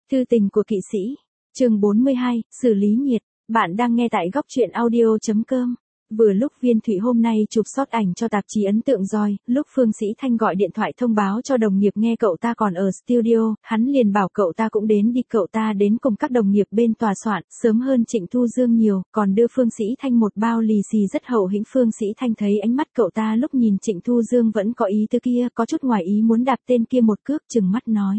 Thư tình của kỵ sĩ. Chương 42, xử lý nhiệt. Bạn đang nghe tại góc truyện audio.com. Vừa lúc Viên Thụy hôm nay chụp sót ảnh cho tạp chí ấn tượng rồi, lúc Phương Sĩ Thanh gọi điện thoại thông báo cho đồng nghiệp nghe cậu ta còn ở studio, hắn liền bảo cậu ta cũng đến đi. Cậu ta đến cùng các đồng nghiệp bên tòa soạn, sớm hơn Trịnh Thu Dương nhiều, còn đưa Phương Sĩ Thanh một bao lì xì rất hậu hĩnh. Phương Sĩ Thanh thấy ánh mắt cậu ta lúc nhìn Trịnh Thu Dương vẫn có ý tứ kia, có chút ngoài ý muốn đạp tên kia một cước, trừng mắt nói.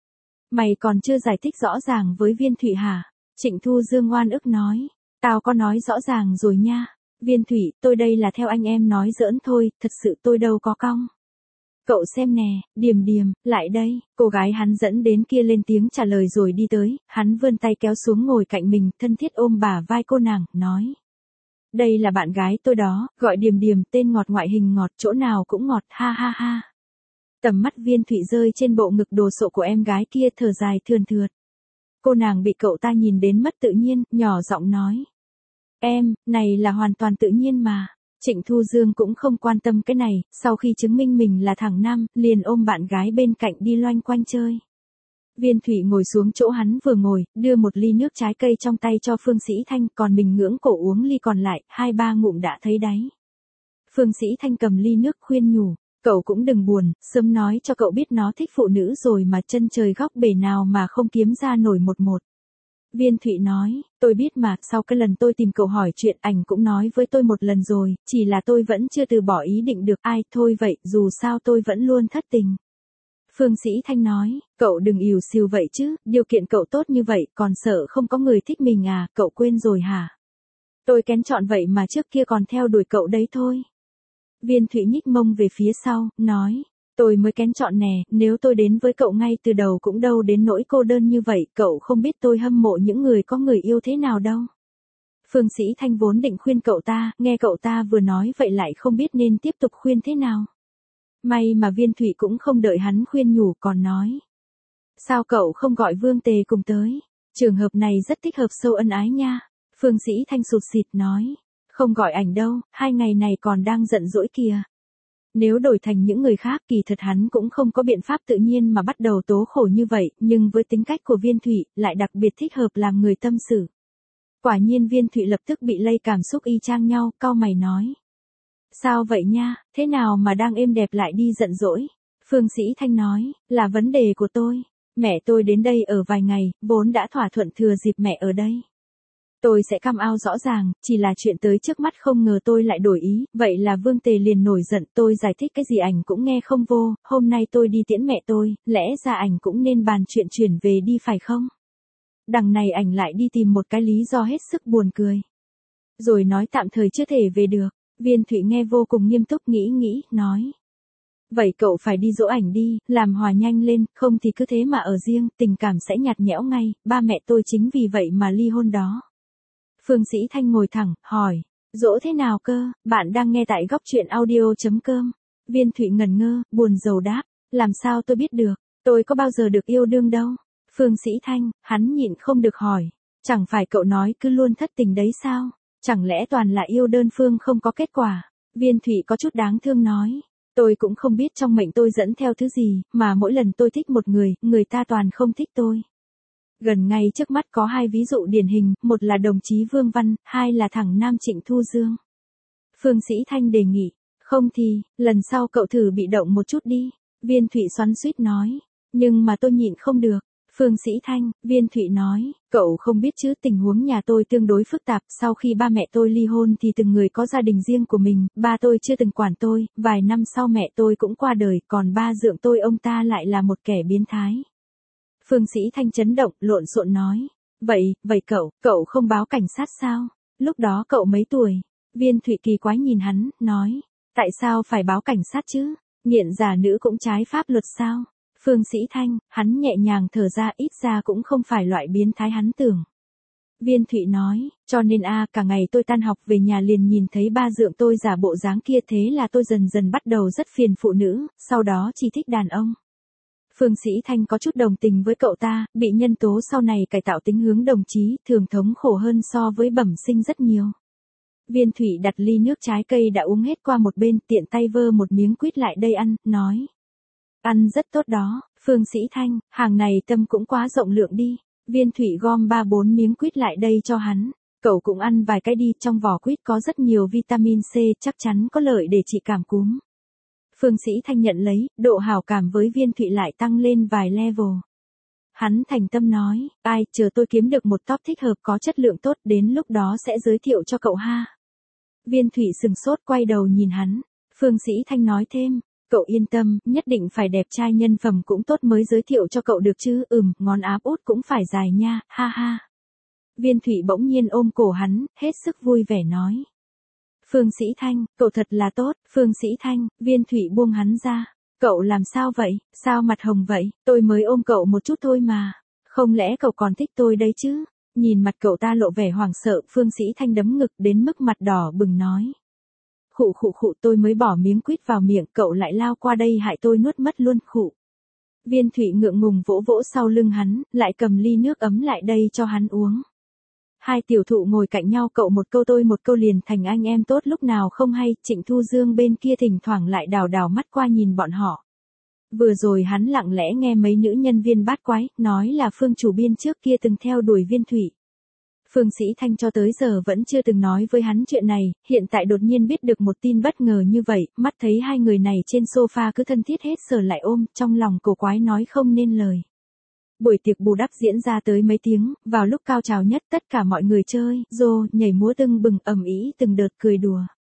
Mày còn chưa giải thích rõ ràng với Viên Thụy hả? Trịnh Thu Dương oan ức nói. Tao có nói rõ ràng rồi nha. Viên Thụy, tôi đây là theo anh em nói giỡn thôi, thật sự tôi đâu có cong. Cậu xem nè, Điềm Điềm, lại đây. Cô gái hắn dẫn đến kia lên tiếng trả lời rồi đi tới, hắn vươn tay kéo xuống ngồi cạnh mình, thân thiết ôm bả vai cô nàng, nói. Đây là bạn gái tôi đó, gọi Điềm Điềm, tên ngọt, ngoại hình ngọt, chỗ nào cũng ngọt, ha ha ha. Tầm mắt Viên Thụy rơi trên bộ ngực đồ sộ của em gái kia, thở dài thườn thượt. Cô nàng bị cậu ta nhìn đến mất tự nhiên, nhỏ giọng nói. Em, này là hoàn toàn tự nhiên mà. Trịnh Thu Dương cũng không quan tâm cái này, sau khi chứng minh mình là thằng nam, liền ôm bạn gái bên cạnh đi loanh quanh chơi. Viên Thụy ngồi xuống chỗ hắn vừa ngồi, đưa một ly nước trái cây trong tay cho Phương Sĩ Thanh, còn mình ngưỡng cổ uống ly còn lại, 2-3 ngụm đã thấy đáy. Phương Sĩ Thanh cầm ly nước khuyên nhủ. Cậu cũng đừng buồn, sớm nói cho cậu biết nó thích phụ nữ rồi mà, chân trời góc bể nào mà không kiếm ra nổi một. Viên Thụy nói, tôi biết mà, sau cái lần tôi tìm cậu hỏi chuyện, ảnh cũng nói với tôi một lần rồi, chỉ là tôi vẫn chưa từ bỏ ý định được. Ai, thôi vậy, dù sao tôi vẫn luôn thất tình. Phương Sĩ Thanh nói, cậu đừng ỉu xìu vậy chứ, điều kiện cậu tốt như vậy, còn sợ không có người thích mình à, cậu quên rồi hả? Tôi kén chọn vậy mà trước kia còn theo đuổi cậu đấy thôi. Viên Thụy nhích mông về phía sau, nói, tôi mới kén chọn nè, nếu tôi đến với cậu ngay từ đầu cũng đâu đến nỗi cô đơn như vậy, cậu không biết tôi hâm mộ những người có người yêu thế nào đâu. Phương Sĩ Thanh vốn định khuyên cậu ta, nghe cậu ta vừa nói vậy lại không biết nên tiếp tục khuyên thế nào. May mà Viên Thụy cũng không đợi hắn khuyên nhủ còn nói. Sao cậu không gọi Vương Tề cùng tới? Trường hợp này rất thích hợp sâu ân ái nha. Phương Sĩ Thanh sụt sịt nói. Không gọi ảnh đâu, 2 ngày này còn đang giận dỗi kìa. Nếu đổi thành những người khác kỳ thật hắn cũng không có biện pháp tự nhiên mà bắt đầu tố khổ như vậy, nhưng với tính cách của Viên Thụy, lại đặc biệt thích hợp làm người tâm sự. Quả nhiên Viên Thụy lập tức bị lây cảm xúc y chang nhau, cau mày nói. Sao vậy nha, thế nào mà đang êm đẹp lại đi giận dỗi? Phương Sĩ Thanh nói, là vấn đề của tôi. Mẹ tôi đến đây ở vài ngày, vốn đã thỏa thuận thừa dịp mẹ ở đây. Tôi sẽ come out rõ ràng, chỉ là chuyện tới trước mắt không ngờ tôi lại đổi ý, vậy là Vương Tề liền nổi giận. Tôi giải thích cái gì ảnh cũng nghe không vô, hôm nay tôi đi tiễn mẹ tôi, lẽ ra ảnh cũng nên bàn chuyện chuyển về đi phải không? Đằng này ảnh lại đi tìm một cái lý do hết sức buồn cười. Rồi nói tạm thời chưa thể về được. Viên Thụy nghe vô cùng nghiêm túc, nghĩ, nói. Vậy cậu phải đi dỗ ảnh đi, làm hòa nhanh lên, không thì cứ thế mà ở riêng, tình cảm sẽ nhạt nhẽo ngay, ba mẹ tôi chính vì vậy mà ly hôn đó. Phương Sĩ Thanh ngồi thẳng, hỏi, dỗ thế nào cơ, bạn đang nghe tại góc truyện audio.com. Viên Thụy ngẩn ngơ, buồn rầu đáp, làm sao tôi biết được, tôi có bao giờ được yêu đương đâu. Phương Sĩ Thanh, hắn nhịn không được hỏi, chẳng phải cậu nói cứ luôn thất tình đấy sao, chẳng lẽ toàn là yêu đơn phương không có kết quả. Viên Thụy có chút đáng thương nói, tôi cũng không biết trong mệnh tôi dẫn theo thứ gì, mà mỗi lần tôi thích một người, người ta toàn không thích tôi. Gần ngay trước mắt có 2 ví dụ điển hình, một là đồng chí Vương Văn, 2 là thằng nam Trịnh Thu Dương. Phương Sĩ Thanh đề nghị, không thì, lần sau cậu thử bị động một chút đi. Viên Thụy xoắn xuýt nói, nhưng mà tôi nhịn không được. Phương Sĩ Thanh, Viên Thụy nói, cậu không biết chứ, tình huống nhà tôi tương đối phức tạp, sau khi ba mẹ tôi ly hôn thì từng người có gia đình riêng của mình, ba tôi chưa từng quản tôi, vài năm sau mẹ tôi cũng qua đời, còn ba dượng tôi ông ta lại là một kẻ biến thái. Phương Sĩ Thanh chấn động, lộn xộn nói. Vậy cậu không báo cảnh sát sao? Lúc đó cậu mấy tuổi? Viên Thụy kỳ quái nhìn hắn, nói. Tại sao phải báo cảnh sát chứ? Nghiện giả nữ cũng trái pháp luật sao? Phương Sĩ Thanh, hắn nhẹ nhàng thở ra, ít ra cũng không phải loại biến thái hắn tưởng. Viên Thụy nói, cho nên cả ngày tôi tan học về nhà liền nhìn thấy ba dượng tôi giả bộ dáng kia, thế là tôi dần dần bắt đầu rất phiền phụ nữ, sau đó chỉ thích đàn ông. Phương Sĩ Thanh có chút đồng tình với cậu ta, bị nhân tố sau này cải tạo tính hướng đồng chí, thường thống khổ hơn so với bẩm sinh rất nhiều. Viên Thụy đặt ly nước trái cây đã uống hết qua một bên, tiện tay vơ một miếng quýt lại đây ăn, nói. Ăn rất tốt đó, Phương Sĩ Thanh, hàng này tâm cũng quá rộng lượng đi. Viên Thụy gom 3-4 miếng quýt lại đây cho hắn. Cậu cũng ăn vài cái đi, trong vỏ quýt có rất nhiều vitamin C, chắc chắn có lợi để trị cảm cúm. Phương Sĩ Thanh nhận lấy, độ hảo cảm với Viên Thụy lại tăng lên vài level. Hắn thành tâm nói, chờ tôi kiếm được một top thích hợp có chất lượng tốt, đến lúc đó sẽ giới thiệu cho cậu ha. Viên Thụy sừng sốt quay đầu nhìn hắn. Phương Sĩ Thanh nói thêm, cậu yên tâm, nhất định phải đẹp trai nhân phẩm cũng tốt mới giới thiệu cho cậu được chứ, ngón áp út cũng phải dài nha, ha ha. Viên Thụy bỗng nhiên ôm cổ hắn, hết sức vui vẻ nói. Phương Sĩ Thanh, cậu thật là tốt, Phương Sĩ Thanh, Viên Thụy buông hắn ra. Cậu làm sao vậy, sao mặt hồng vậy, tôi mới ôm cậu một chút thôi mà. Không lẽ cậu còn thích tôi đấy chứ? Nhìn mặt cậu ta lộ vẻ hoảng sợ, Phương Sĩ Thanh đấm ngực đến mức mặt đỏ bừng nói. Khụ khụ khụ, tôi mới bỏ miếng quýt vào miệng, cậu lại lao qua đây hại tôi nuốt mất luôn, khụ. Viên Thụy ngượng ngùng vỗ vỗ sau lưng hắn, lại cầm ly nước ấm lại đây cho hắn uống. Hai tiểu thụ ngồi cạnh nhau, cậu một câu tôi một câu liền thành anh em tốt lúc nào không hay. Trịnh Thu Dương bên kia thỉnh thoảng lại đào đào mắt qua nhìn bọn họ. Vừa rồi hắn lặng lẽ nghe mấy nữ nhân viên bát quái, nói là Phương chủ biên trước kia từng theo đuổi Viên Thụy. Phương Sĩ Thanh cho tới giờ vẫn chưa từng nói với hắn chuyện này, hiện tại đột nhiên biết được một tin bất ngờ như vậy, mắt thấy hai người này trên sofa cứ thân thiết hết sờ lại ôm, trong lòng cổ quái nói không nên lời. Buổi tiệc bù đắp diễn ra tới mấy tiếng, vào lúc cao trào nhất tất cả mọi người chơi, rô, nhảy múa tưng bừng, ầm ĩ từng đợt cười đùa.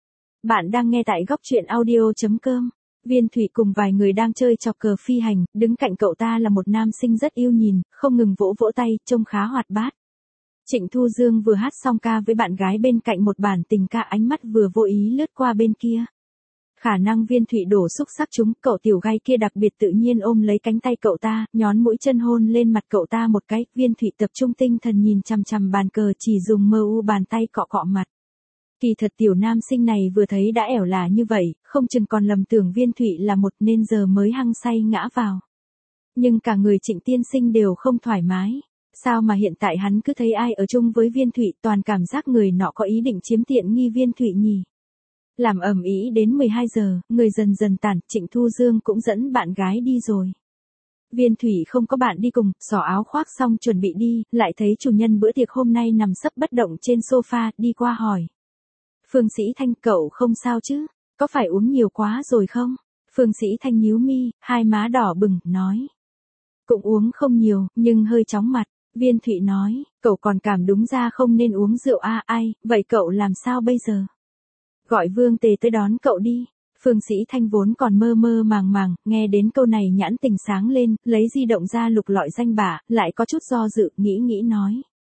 Bạn đang nghe tại góc truyện audio.com. Viên Thụy cùng vài người đang chơi trò cờ phi hành, đứng cạnh cậu ta là một nam sinh rất yêu nhìn, không ngừng vỗ vỗ tay, trông khá hoạt bát. Trịnh Thu Dương vừa hát xong ca với bạn gái bên cạnh một bản tình ca, ánh mắt vừa vô ý lướt qua bên kia. Khả năng Viên Thụy đổ xúc sắc chúng, cậu tiểu gai kia đặc biệt tự nhiên ôm lấy cánh tay cậu ta, nhón mũi chân hôn lên mặt cậu ta một cái. Viên Thụy tập trung tinh thần nhìn chằm chằm bàn cờ, chỉ dùng mơ u bàn tay cọ cọ mặt. Kỳ thật tiểu nam sinh này vừa thấy đã ẻo là như vậy, không chừng còn lầm tưởng Viên Thụy là một nên giờ mới hăng say ngã vào. Nhưng cả người Trịnh tiên sinh đều không thoải mái. Sao mà hiện tại hắn cứ thấy ai ở chung với Viên Thụy toàn cảm giác người nọ có ý định chiếm tiện nghi Viên Thụy nhỉ? Làm ầm ĩ đến 12 giờ, người dần dần tản, Trịnh Thu Dương cũng dẫn bạn gái đi rồi. Viên Thụy không có bạn đi cùng, xỏ áo khoác xong chuẩn bị đi, lại thấy chủ nhân bữa tiệc hôm nay nằm sấp bất động trên sofa, đi qua hỏi. Phương Sĩ Thanh, cậu không sao chứ? Có phải uống nhiều quá rồi không? Phương Sĩ Thanh nhíu mi, hai má đỏ bừng, nói. Cũng uống không nhiều, nhưng hơi chóng mặt. Viên Thụy nói, cậu còn cảm đúng ra không nên uống rượu ai, vậy cậu làm sao bây giờ? Gọi Vương Tề tới đón cậu đi. Phương Sĩ Thanh vốn còn mơ mơ màng màng, nghe đến câu này nhãn tình sáng lên, lấy di động ra lục lọi danh bạ, lại có chút do dự, nghĩ nói.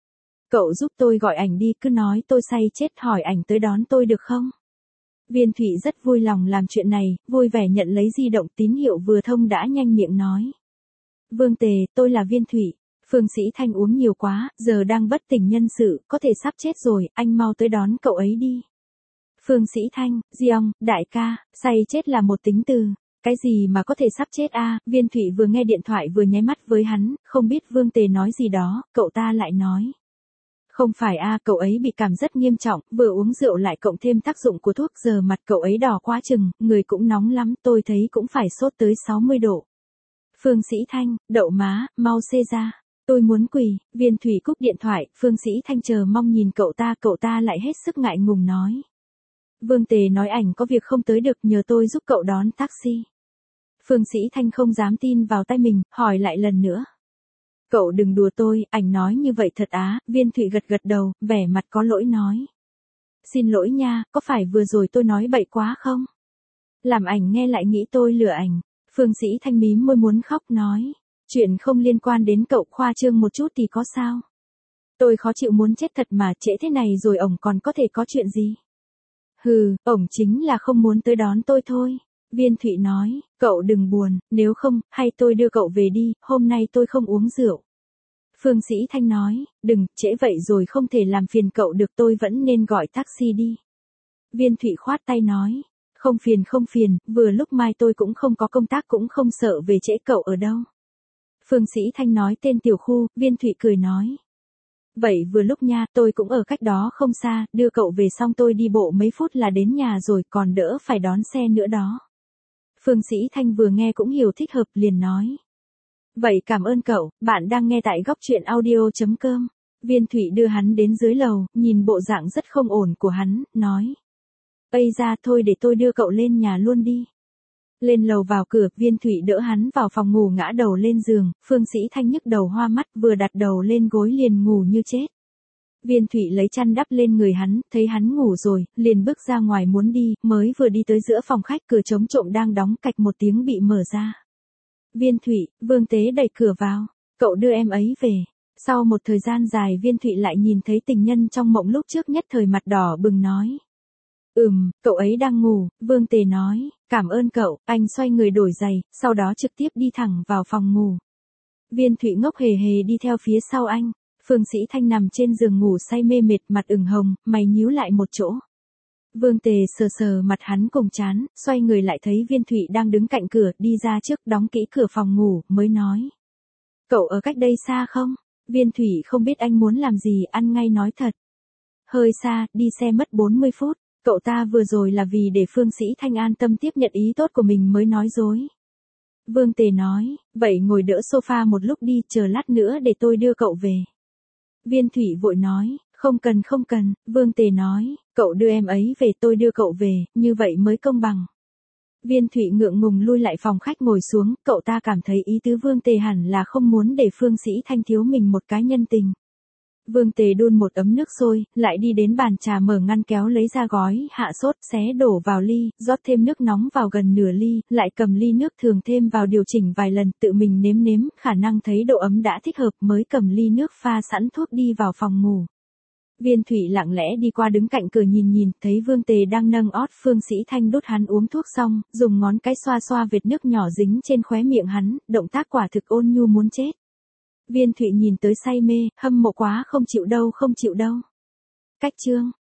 Cậu giúp tôi gọi ảnh đi, cứ nói tôi say chết, hỏi ảnh tới đón tôi được không? Viên Thụy rất vui lòng làm chuyện này, vui vẻ nhận lấy di động, tín hiệu vừa thông đã nhanh miệng nói. Vương Tề, tôi là Viên Thụy. Phương Sĩ Thanh uống nhiều quá, giờ đang bất tỉnh nhân sự, có thể sắp chết rồi, anh mau tới đón cậu ấy đi. Phương Sĩ Thanh, Giong, đại ca, say chết là một tính từ. Cái gì mà có thể sắp chết a? Viên Thụy vừa nghe điện thoại vừa nháy mắt với hắn, không biết Vương Tề nói gì đó, cậu ta lại nói. Không phải a, cậu ấy bị cảm rất nghiêm trọng, vừa uống rượu lại cộng thêm tác dụng của thuốc, giờ mặt cậu ấy đỏ quá chừng, người cũng nóng lắm, tôi thấy cũng phải sốt tới 60 độ. Phương Sĩ Thanh, đậu má, mau xê ra. Tôi muốn quỳ. Viên Thụy cúp điện thoại, Phương Sĩ Thanh chờ mong nhìn cậu ta lại hết sức ngại ngùng nói. Vương Tề nói ảnh có việc không tới được, nhờ tôi giúp cậu đón taxi. Phương Sĩ Thanh không dám tin vào tay mình, hỏi lại lần nữa. Cậu đừng đùa tôi, ảnh nói như vậy thật á? Viên Thụy gật đầu, vẻ mặt có lỗi nói. Xin lỗi nha, có phải vừa rồi tôi nói bậy quá không? Làm ảnh nghe lại nghĩ tôi lừa ảnh. Phương Sĩ Thanh mím môi muốn khóc nói. Chuyện không liên quan đến cậu, khoa trương một chút thì có sao? Tôi khó chịu muốn chết thật mà, trễ thế này rồi ổng còn có thể có chuyện gì? Hừ, ổng chính là không muốn tới đón tôi thôi. Viên Thụy nói, cậu đừng buồn, nếu không, hay tôi đưa cậu về đi, hôm nay tôi không uống rượu. Phương Sĩ Thanh nói, đừng, trễ vậy rồi không thể làm phiền cậu được, tôi vẫn nên gọi taxi đi. Viên Thụy khoát tay nói, không phiền, vừa lúc mai tôi cũng không có công tác, cũng không sợ về trễ. Cậu ở đâu? Phương Sĩ Thanh nói tên tiểu khu, Viên Thụy cười nói. Vậy vừa lúc nha, tôi cũng ở cách đó không xa, đưa cậu về xong tôi đi bộ mấy phút là đến nhà rồi, còn đỡ phải đón xe nữa đó. Phương Sĩ Thanh vừa nghe cũng hiểu thích hợp, liền nói. Vậy cảm ơn cậu, bạn đang nghe tại góc truyện audio.com. Viên Thụy đưa hắn đến dưới lầu, nhìn bộ dạng rất không ổn của hắn, nói. Ây ra thôi để tôi đưa cậu lên nhà luôn đi. Lên lầu vào cửa, Viên Thụy đỡ hắn vào phòng ngủ ngã đầu lên giường, Phương Sĩ Thanh nhức đầu hoa mắt vừa đặt đầu lên gối liền ngủ như chết. Viên Thụy lấy chăn đắp lên người hắn, thấy hắn ngủ rồi, liền bước ra ngoài muốn đi, mới vừa đi tới giữa phòng khách cửa trống trộm đang đóng cạch một tiếng bị mở ra. Viên Thụy, Vương Tế đẩy cửa vào, cậu đưa em ấy về. Sau một thời gian dài Viên Thụy lại nhìn thấy tình nhân trong mộng lúc trước nhất thời mặt đỏ bừng nói. Cậu ấy đang ngủ, Vương Tề nói, cảm ơn cậu, anh xoay người đổi giày, sau đó trực tiếp đi thẳng vào phòng ngủ. Viên Thụy ngốc hề hề đi theo phía sau anh, Phương Sĩ Thanh nằm trên giường ngủ say mê mệt mặt ửng hồng, mày nhíu lại một chỗ. Vương Tề sờ sờ mặt hắn cùng chán, xoay người lại thấy Viên Thụy đang đứng cạnh cửa, đi ra trước đóng kỹ cửa phòng ngủ, mới nói. Cậu ở cách đây xa không? Viên Thụy không biết anh muốn làm gì, ăn ngay nói thật. Hơi xa, đi xe mất 40 phút. Cậu ta vừa rồi là vì để Phương Sĩ Thanh an tâm tiếp nhận ý tốt của mình mới nói dối. Vương Tề nói, vậy ngồi đỡ sofa một lúc đi, chờ lát nữa để tôi đưa cậu về. Viên Thụy vội nói, không cần, Vương Tề nói, cậu đưa em ấy về tôi đưa cậu về, như vậy mới công bằng. Viên Thụy ngượng ngùng lui lại phòng khách ngồi xuống, cậu ta cảm thấy ý tứ Vương Tề hẳn là không muốn để Phương Sĩ Thanh thiếu mình một cái nhân tình. Vương Tề đun một ấm nước sôi, lại đi đến bàn trà mở ngăn kéo lấy ra gói, hạ sốt, xé đổ vào ly, rót thêm nước nóng vào gần nửa ly, lại cầm ly nước thường thêm vào điều chỉnh vài lần, tự mình nếm, khả năng thấy độ ấm đã thích hợp mới cầm ly nước pha sẵn thuốc đi vào phòng ngủ. Viên Thụy lặng lẽ đi qua đứng cạnh cửa nhìn, thấy Vương Tề đang nâng ót Phương Sĩ Thanh đút hắn uống thuốc xong, dùng ngón cái xoa vệt nước nhỏ dính trên khóe miệng hắn, động tác quả thực ôn nhu muốn chết. Viên Thụy nhìn tới say mê, hâm mộ quá không chịu đâu. Cách chương